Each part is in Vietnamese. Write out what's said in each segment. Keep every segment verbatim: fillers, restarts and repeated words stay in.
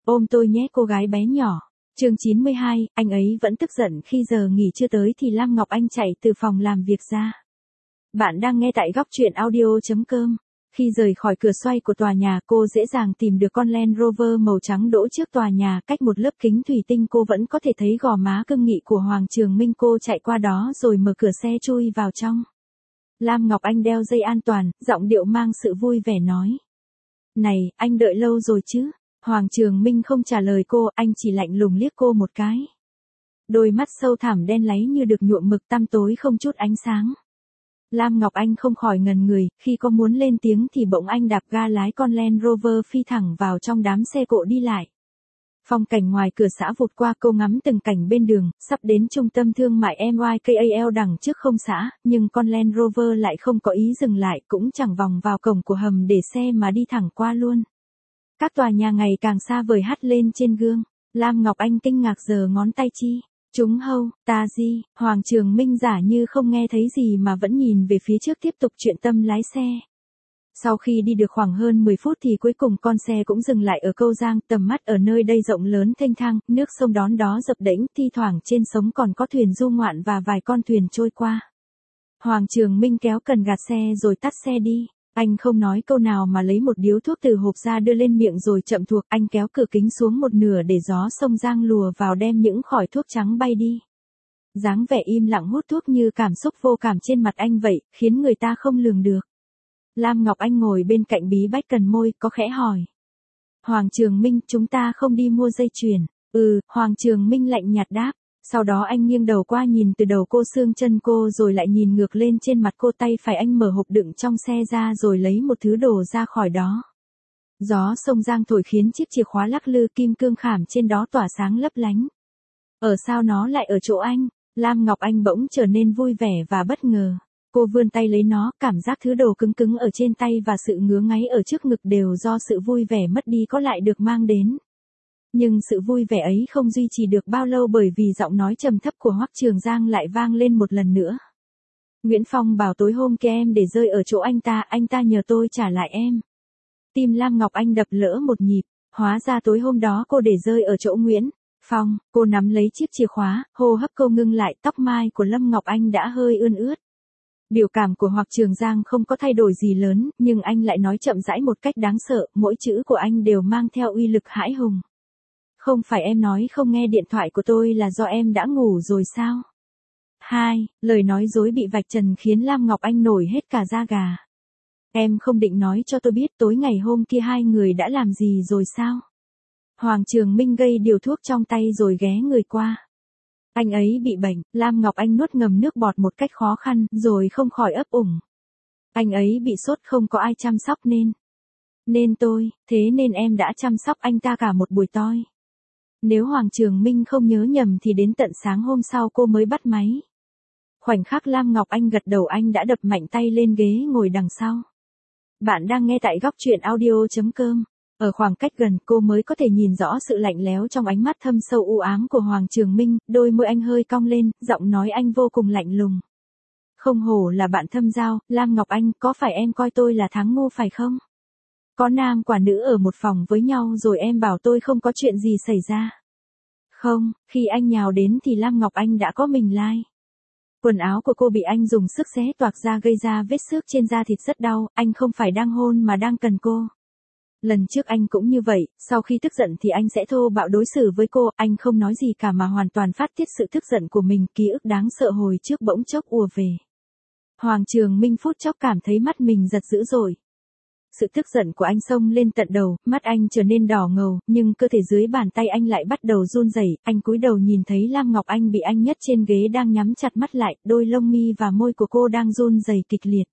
Ôm tôi nhé cô gái bé nhỏ. Chương chín mươi hai, anh ấy vẫn tức giận khi giờ nghỉ chưa tới thì Lam Ngọc Anh chạy từ phòng làm việc ra. Bạn đang nghe tại góc truyện audio chấm com. Khi rời khỏi cửa xoay của tòa nhà, cô dễ dàng tìm được con Land Rover màu trắng đỗ trước tòa nhà, cách một lớp kính thủy tinh cô vẫn có thể thấy gò má cương nghị của Hoàng Trường Minh. Cô chạy qua đó rồi mở cửa xe chui vào trong. Lam Ngọc Anh đeo dây an toàn, giọng điệu mang sự vui vẻ nói. Này, anh đợi lâu rồi chứ? Hoàng Trường Minh không trả lời cô, anh chỉ lạnh lùng liếc cô một cái. Đôi mắt sâu thẳm đen láy như được nhuộm mực tăm tối không chút ánh sáng. Lam Ngọc Anh không khỏi ngần người, khi có muốn lên tiếng thì bỗng anh đạp ga lái con Land Rover phi thẳng vào trong đám xe cộ đi lại. Phong cảnh ngoài cửa xã vụt qua, cô ngắm từng cảnh bên đường, sắp đến trung tâm thương mại em y ca a lờ đằng trước không xã, nhưng con Land Rover lại không có ý dừng lại, cũng chẳng vòng vào cổng của hầm để xe mà đi thẳng qua luôn. Các tòa nhà ngày càng xa vời hắt lên trên gương. Lam Ngọc Anh kinh ngạc giơ ngón tay chi. Chúng hâu, ta gì? Hoàng Trường Minh giả như không nghe thấy gì mà vẫn nhìn về phía trước tiếp tục chuyện tâm lái xe. Sau khi đi được khoảng hơn mười phút thì cuối cùng con xe cũng dừng lại ở Câu Giang. Tầm mắt ở nơi đây rộng lớn thênh thang, nước sông đón đó dập đễnh, thi thoảng trên sóng còn có thuyền du ngoạn và vài con thuyền trôi qua. Hoàng Trường Minh kéo cần gạt xe rồi tắt xe đi. Anh không nói câu nào mà lấy một điếu thuốc từ hộp ra đưa lên miệng rồi chậm thuộc. Anh kéo cửa kính xuống một nửa để gió sông Giang lùa vào đem những khói thuốc trắng bay đi. Dáng vẻ im lặng hút thuốc như cảm xúc vô cảm trên mặt anh vậy, khiến người ta không lường được. Lam Ngọc Anh ngồi bên cạnh bí bách cần môi, có khẽ hỏi. Hoàng Trường Minh, chúng ta không đi mua dây chuyền. Ừ, Hoàng Trường Minh lạnh nhạt đáp. Sau đó anh nghiêng đầu qua nhìn từ đầu cô xương chân cô rồi lại nhìn ngược lên trên mặt cô. Tay phải anh mở hộp đựng trong xe ra rồi lấy một thứ đồ ra khỏi đó. Gió sông Giang thổi khiến chiếc chìa khóa lắc lư, kim cương khảm trên đó tỏa sáng lấp lánh. Ở sao nó lại ở chỗ anh? Lam Ngọc Anh bỗng trở nên vui vẻ và bất ngờ. Cô vươn tay lấy nó, cảm giác thứ đồ cứng cứng ở trên tay và sự ngứa ngáy ở trước ngực đều do sự vui vẻ mất đi có lại được mang đến. Nhưng sự vui vẻ ấy không duy trì được bao lâu bởi vì giọng nói trầm thấp của Hoắc Trường Giang lại vang lên một lần nữa. Nguyễn Phong bảo tối hôm kia em để rơi ở chỗ anh ta, anh ta nhờ tôi trả lại em. Tim Lam Ngọc Anh đập lỡ một nhịp, hóa ra tối hôm đó cô để rơi ở chỗ Nguyễn Phong. Cô nắm lấy chiếc chìa khóa, hô hấp cô ngưng lại, tóc mai của Lâm Ngọc Anh đã hơi ươn ướt. Biểu cảm của Hoắc Trường Giang không có thay đổi gì lớn, nhưng anh lại nói chậm rãi một cách đáng sợ, mỗi chữ của anh đều mang theo uy lực hãi hùng. Không phải em nói không nghe điện thoại của tôi là do em đã ngủ rồi sao? Hai, lời nói dối bị vạch trần khiến Lam Ngọc Anh nổi hết cả da gà. Em không định nói cho tôi biết tối ngày hôm kia hai người đã làm gì rồi sao? Hoàng Trường Minh gây điều thuốc trong tay rồi ghé người qua. Anh ấy bị bệnh, Lam Ngọc Anh nuốt ngầm nước bọt một cách khó khăn rồi không khỏi ấp ủng. Anh ấy bị sốt không có ai chăm sóc nên. Nên tôi, thế nên em đã chăm sóc anh ta cả một buổi tối. Nếu Hoàng Trường Minh không nhớ nhầm thì đến tận sáng hôm sau cô mới bắt máy. Khoảnh khắc Lam Ngọc Anh gật đầu anh đã đập mạnh tay lên ghế ngồi đằng sau. Bạn đang nghe tại góc truyện audio chấm com. Ở khoảng cách gần cô mới có thể nhìn rõ sự lạnh lẽo trong ánh mắt thâm sâu u ám của Hoàng Trường Minh, đôi môi anh hơi cong lên, giọng nói anh vô cùng lạnh lùng. Không hổ là bạn thâm giao, Lam Ngọc Anh, có phải em coi tôi là thắng ngu phải không? Có nam quả nữ ở một phòng với nhau rồi em bảo tôi không có chuyện gì xảy ra. Không, khi anh nhào đến thì Lam Ngọc Anh đã có mình lai. Quần áo của cô bị anh dùng sức xé toạc ra gây ra vết xước trên da thịt rất đau, anh không phải đang hôn mà đang cần cô. Lần trước anh cũng như vậy, sau khi tức giận thì anh sẽ thô bạo đối xử với cô, anh không nói gì cả mà hoàn toàn phát tiết sự tức giận của mình, ký ức đáng sợ hồi trước bỗng chốc ùa về. Hoàng Trường Minh phút chốc cảm thấy mắt mình giật dữ dội. Sự tức giận của anh xông lên tận đầu, mắt anh trở nên đỏ ngầu, nhưng cơ thể dưới bàn tay anh lại bắt đầu run rẩy. Anh cúi đầu nhìn thấy Lam Ngọc Anh bị anh nhấc trên ghế đang nhắm chặt mắt lại, đôi lông mi và môi của cô đang run rẩy kịch liệt.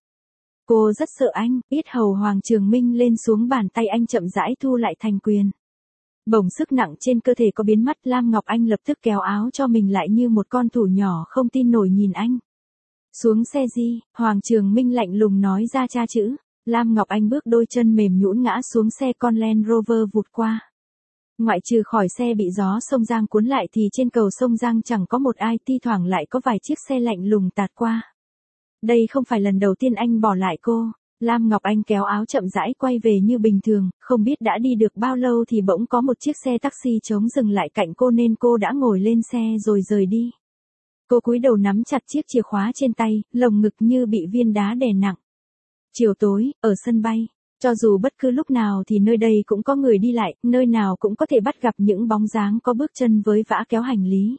Cô rất sợ anh, yết hầu Hoàng Trường Minh lên xuống, bàn tay anh chậm rãi thu lại thành quyền. Bổng sức nặng trên cơ thể có biến mất, Lam Ngọc Anh lập tức kéo áo cho mình lại như một con thú nhỏ không tin nổi nhìn anh. Xuống xe gì, Hoàng Trường Minh lạnh lùng nói ra cha chữ. Lam Ngọc Anh bước đôi chân mềm nhũn ngã xuống xe, con Land Rover vụt qua. Ngoại trừ khỏi xe bị gió sông Giang cuốn lại thì trên cầu sông Giang chẳng có một ai, thi thoảng lại có vài chiếc xe lạnh lùng tạt qua. Đây không phải lần đầu tiên anh bỏ lại cô. Lam Ngọc Anh kéo áo chậm rãi quay về như bình thường, không biết đã đi được bao lâu thì bỗng có một chiếc xe taxi trống dừng lại cạnh cô nên cô đã ngồi lên xe rồi rời đi. Cô cúi đầu nắm chặt chiếc chìa khóa trên tay, lồng ngực như bị viên đá đè nặng. Chiều tối, ở sân bay, cho dù bất cứ lúc nào thì nơi đây cũng có người đi lại, nơi nào cũng có thể bắt gặp những bóng dáng có bước chân với vã kéo hành lý.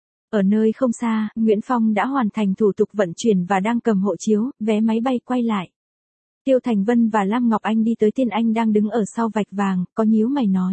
Ở nơi không xa, Nguyễn Phong đã hoàn thành thủ tục vận chuyển và đang cầm hộ chiếu, vé máy bay quay lại. Tiêu Thành Vân và Lam Ngọc Anh đi tới Tiên Anh đang đứng ở sau vạch vàng, có nhíu mày nói.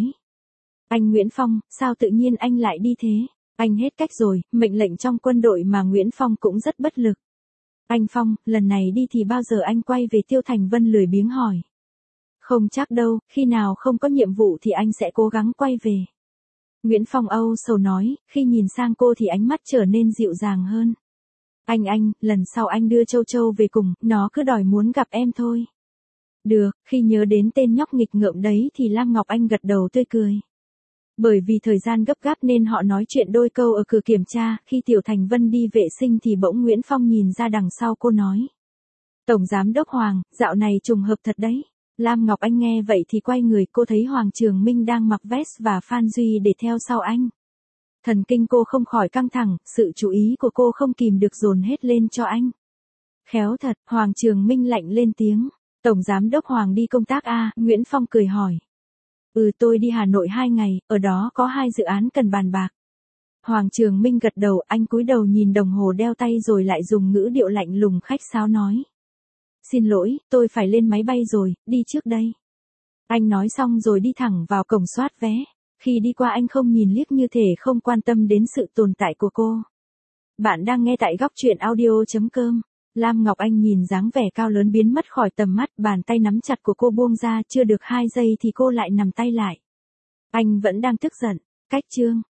Anh Nguyễn Phong, sao tự nhiên anh lại đi thế? Anh hết cách rồi, mệnh lệnh trong quân đội mà Nguyễn Phong cũng rất bất lực. Anh Phong, lần này đi thì bao giờ anh quay về? Tiêu Thành Vân lười biếng hỏi. Không chắc đâu, khi nào không có nhiệm vụ thì anh sẽ cố gắng quay về. Nguyễn Phong âu sầu nói, khi nhìn sang cô thì ánh mắt trở nên dịu dàng hơn. Anh anh, lần sau anh đưa Châu Châu về cùng, nó cứ đòi muốn gặp em thôi. Được, khi nhớ đến tên nhóc nghịch ngợm đấy thì Lam Ngọc Anh gật đầu tươi cười. Bởi vì thời gian gấp gáp nên họ nói chuyện đôi câu ở cửa kiểm tra, khi Tiểu Thành Vân đi vệ sinh thì bỗng Nguyễn Phong nhìn ra đằng sau cô nói. Tổng Giám đốc Hoàng, dạo này trùng hợp thật đấy. Lam Ngọc Anh nghe vậy thì quay người, cô thấy Hoàng Trường Minh đang mặc vest và Phan Duy để theo sau anh. Thần kinh cô không khỏi căng thẳng, sự chú ý của cô không kìm được dồn hết lên cho anh. Khéo thật, Hoàng Trường Minh lạnh lên tiếng. Tổng Giám đốc Hoàng đi công tác à? Nguyễn Phong cười hỏi. Ừ, tôi đi Hà Nội hai ngày, ở đó có hai dự án cần bàn bạc. Hoàng Trường Minh gật đầu, anh cúi đầu nhìn đồng hồ đeo tay rồi lại dùng ngữ điệu lạnh lùng khách sáo nói. Xin lỗi, tôi phải lên máy bay rồi, đi trước đây. Anh nói xong rồi đi thẳng vào cổng soát vé. Khi đi qua anh không nhìn liếc như thể không quan tâm đến sự tồn tại của cô. Bạn đang nghe tại góc truyện audio chấm com. Lam Ngọc Anh nhìn dáng vẻ cao lớn biến mất khỏi tầm mắt, bàn tay nắm chặt của cô buông ra, chưa được hai giây thì cô lại nằm tay lại. Anh vẫn đang tức giận. Cách chương.